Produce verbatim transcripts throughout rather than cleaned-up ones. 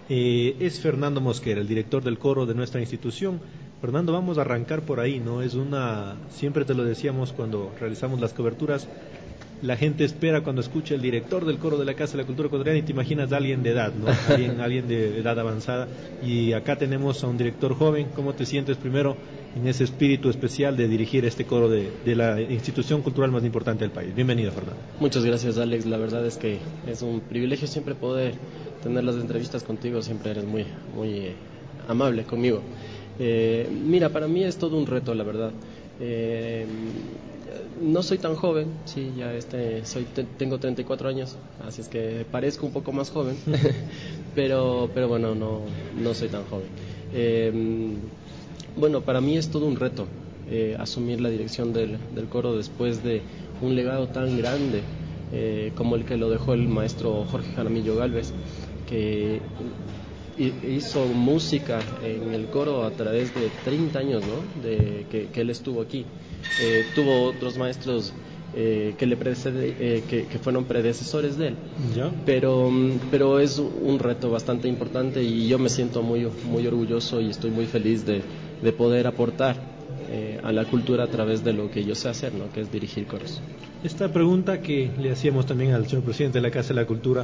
Eh, es Fernando Mosquera, el director del coro de nuestra institución. Fernando, vamos a arrancar por ahí, ¿no? Es una, siempre te lo decíamos cuando realizamos las coberturas, la gente espera cuando escucha el director del coro de la Casa de la Cultura Ecuatoriana y te imaginas a alguien de edad, ¿no? Alguien, alguien de edad avanzada. Y acá tenemos a un director joven. ¿Cómo te sientes primero en ese espíritu especial de dirigir este coro de, de la institución cultural más importante del país? Bienvenido, Fernando. Muchas gracias, Alex. La verdad es que es un privilegio siempre poder tener las entrevistas contigo. Siempre eres muy, muy eh, amable conmigo. Eh, mira, para mí es todo un reto, la verdad. Eh, no soy tan joven, sí, ya este, soy, te, tengo treinta y cuatro años, así es que parezco un poco más joven, pero, pero bueno, no, no soy tan joven. Eh, bueno, para mí es todo un reto eh, asumir la dirección del, del coro después de un legado tan grande eh, como el que lo dejó el maestro Jorge Jaramillo Gálvez, que hizo música en el coro a través de treinta años, ¿no? de, que, que él estuvo aquí. Eh, tuvo otros maestros eh, que, le precede, eh, que, que fueron predecesores de él, ¿Ya? pero, pero es un reto bastante importante y yo me siento muy, muy orgulloso y estoy muy feliz de, de poder aportar eh, a la cultura a través de lo que yo sé hacer, ¿no? Que es dirigir coros. Esta pregunta que le hacíamos también al señor presidente de la Casa de la Cultura,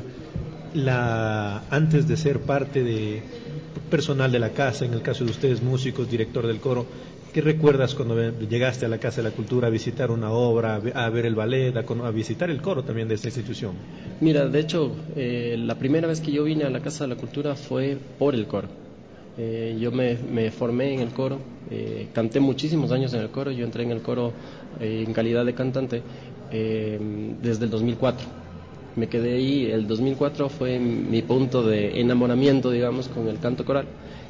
la, antes de ser parte de personal de la casa, en el caso de ustedes músicos, director del coro, ¿qué recuerdas cuando llegaste a la Casa de la Cultura a visitar una obra, a ver el ballet, a, a visitar el coro también de esta institución? Mira, de hecho, eh, la primera vez que yo vine a la Casa de la Cultura fue por el coro. Eh, yo me, me formé en el coro, eh, canté muchísimos años en el coro. Yo entré en el coro eh, en calidad de cantante eh, desde el dos mil cuatro. Me quedé ahí. El dos mil cuatro fue mi punto de enamoramiento, digamos, con el canto coral,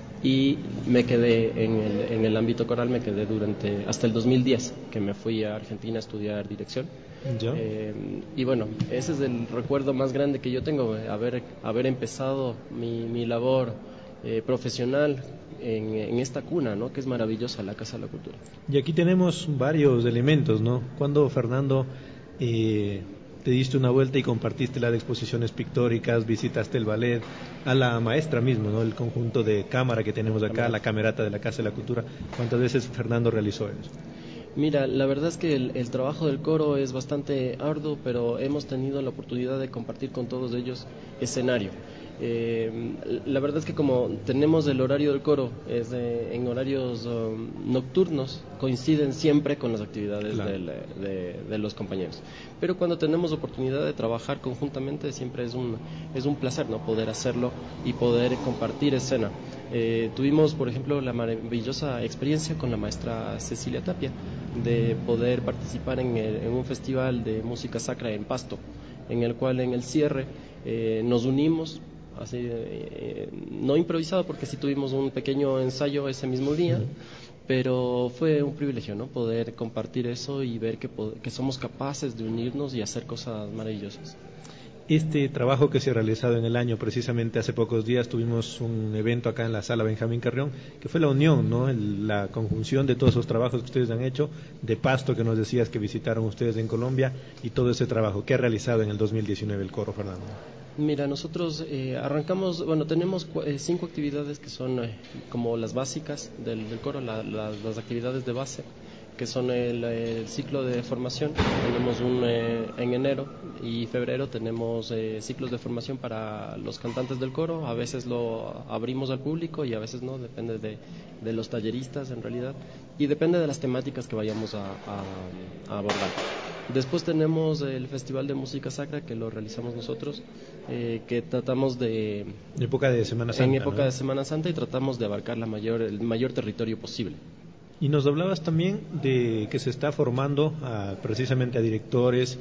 y me quedé en el, en el ámbito coral, me quedé durante hasta el dos mil diez, que me fui a Argentina a estudiar dirección. Eh, y bueno, ese es el recuerdo más grande que yo tengo, haber, haber empezado mi, mi labor eh, profesional en, en esta cuna, ¿no? Que es maravillosa, la Casa de la Cultura. Y aquí tenemos varios elementos, ¿no? Cuando, Fernando, eh, te diste una vuelta y compartiste las exposiciones pictóricas, visitaste el ballet, a la maestra mismo, ¿no? El conjunto de cámara que tenemos acá, la camerata de la Casa de la Cultura. ¿Cuántas veces Fernando realizó eso? Mira, la verdad es que el, el trabajo del coro es bastante arduo, pero hemos tenido la oportunidad de compartir con todos ellos escenario. Eh, la verdad es que como tenemos el horario del coro es de, en horarios um, nocturnos, coinciden siempre con las actividades claro. del, de, de los compañeros. Pero cuando tenemos oportunidad de trabajar conjuntamente siempre es un, es un placer, ¿no? Poder hacerlo y poder compartir escena. Eh, tuvimos, por ejemplo, la maravillosa experiencia con la maestra Cecilia Tapia de poder participar en, el, en un festival de música sacra en Pasto, en el cual en el cierre eh, nos unimos, así, eh, no improvisado porque sí tuvimos un pequeño ensayo ese mismo día, pero fue un privilegio, ¿no? Poder compartir eso y ver que, que somos capaces de unirnos y hacer cosas maravillosas. Este trabajo que se ha realizado en el año, precisamente hace pocos días tuvimos un evento acá en la sala Benjamín Carrión, que fue la unión, ¿no? El, la conjunción de todos esos trabajos que ustedes han hecho, de Pasto que nos decías que visitaron ustedes en Colombia, y todo ese trabajo que ha realizado en el dos mil diecinueve el coro, Fernando. Mira, nosotros eh, arrancamos, bueno, tenemos eh, cinco actividades que son eh, como las básicas del, del coro, la, la, las actividades de base, que son el, el ciclo de formación. Tenemos un eh, en enero y febrero tenemos eh, ciclos de formación para los cantantes del coro. A veces lo abrimos al público y a veces no, depende de, de los talleristas en realidad, y depende de las temáticas que vayamos a, a, a abordar. Después tenemos el Festival de Música Sacra, que lo realizamos nosotros, eh, que tratamos de... En época de Semana Santa, En época ¿no? de Semana Santa, y tratamos de abarcar la mayor, el mayor territorio posible. Y nos hablabas también de que se está formando a, precisamente a directores,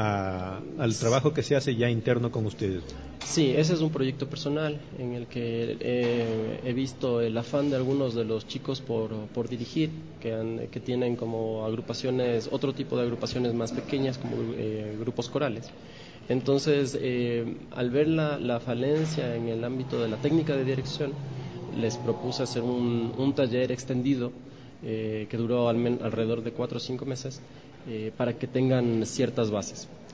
a, al trabajo que se hace ya interno con ustedes. Sí, ese es un proyecto personal en el que eh, he visto el afán de algunos de los chicos por, por dirigir, que, han, que tienen como agrupaciones, otro tipo de agrupaciones más pequeñas, como eh, grupos corales. Entonces, eh, al ver la, la falencia en el ámbito de la técnica de dirección, les propuse hacer un, un taller extendido eh, que duró al men- alrededor de cuatro o cinco meses, eh, para que tengan ciertas bases,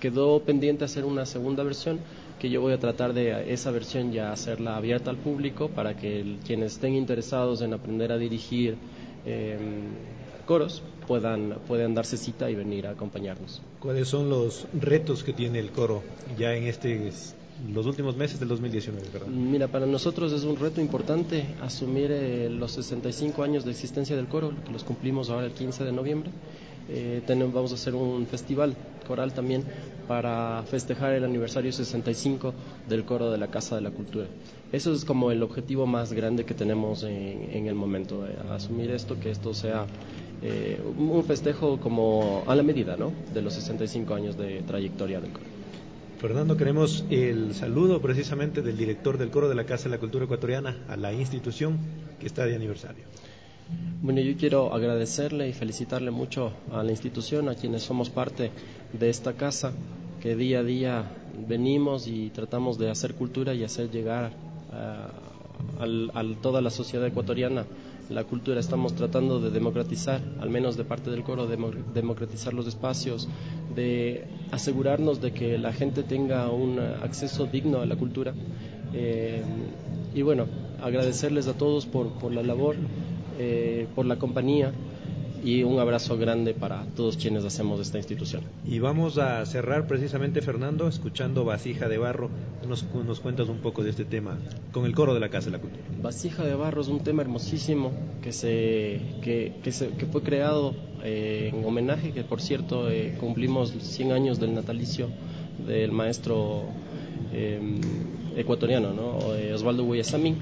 quedó pendiente hacer una segunda versión, que yo voy a tratar de esa versión ya hacerla abierta al público para que el, quienes estén interesados en aprender a dirigir eh, coros puedan, puedan darse cita y venir a acompañarnos. ¿Cuáles son los retos que tiene el coro ya en este los últimos meses del dos mil diecinueve, ¿verdad? Mira, para nosotros es un reto importante asumir eh, los sesenta y cinco años de existencia del coro, que los cumplimos ahora el quince de noviembre. Eh, tenemos, vamos a hacer un festival coral también para festejar el aniversario sesenta y cinco del coro de la Casa de la Cultura. Eso es como el objetivo más grande que tenemos en, en el momento, eh, asumir esto, que esto sea eh, un festejo como a la medida, ¿no?, de los sesenta y cinco años de trayectoria del coro. Fernando, queremos el saludo precisamente del director del coro de la Casa de la Cultura Ecuatoriana a la institución que está de aniversario. Bueno, yo quiero agradecerle y felicitarle mucho a la institución, a quienes somos parte de esta casa, que día a día venimos y tratamos de hacer cultura y hacer llegar a, a, a toda la sociedad ecuatoriana la cultura. Estamos tratando de democratizar, al menos de parte del coro, de democratizar los espacios, de asegurarnos de que la gente tenga un acceso digno a la cultura. Eh, y bueno, agradecerles a todos por, por la labor, eh, por la compañía, y un abrazo grande para todos quienes hacemos esta institución. Y vamos a cerrar precisamente, Fernando, escuchando Vasija de Barro. Nos, nos cuentas un poco de este tema con el coro de la Casa de la Cultura. Vasija de Barro es un tema hermosísimo que se que, que, se, que fue creado eh, en homenaje, que por cierto eh, cumplimos cien años del natalicio del maestro eh, ecuatoriano, ¿no?, Osvaldo Guayasamín,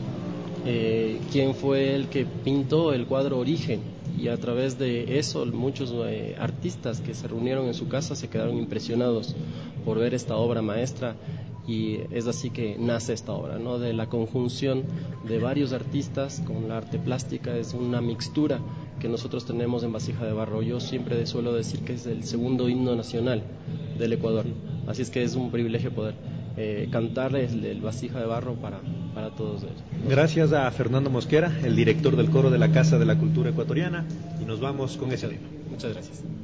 eh, quien fue el que pintó el cuadro Origen. Y a través de eso muchos eh, artistas que se reunieron en su casa se quedaron impresionados por ver esta obra maestra, y es así que nace esta obra, ¿no?, de la conjunción de varios artistas con la arte plástica. Es una mixtura que nosotros tenemos en Vasija de Barro. Yo siempre suelo decir que es el segundo himno nacional del Ecuador, así es que es un privilegio poder eh, cantarles el, el Vasija de Barro para, para todos ellos. Gracias a Fernando Mosquera, el director del coro de la Casa de la Cultura Ecuatoriana, y nos vamos con ese tema. Muchas gracias.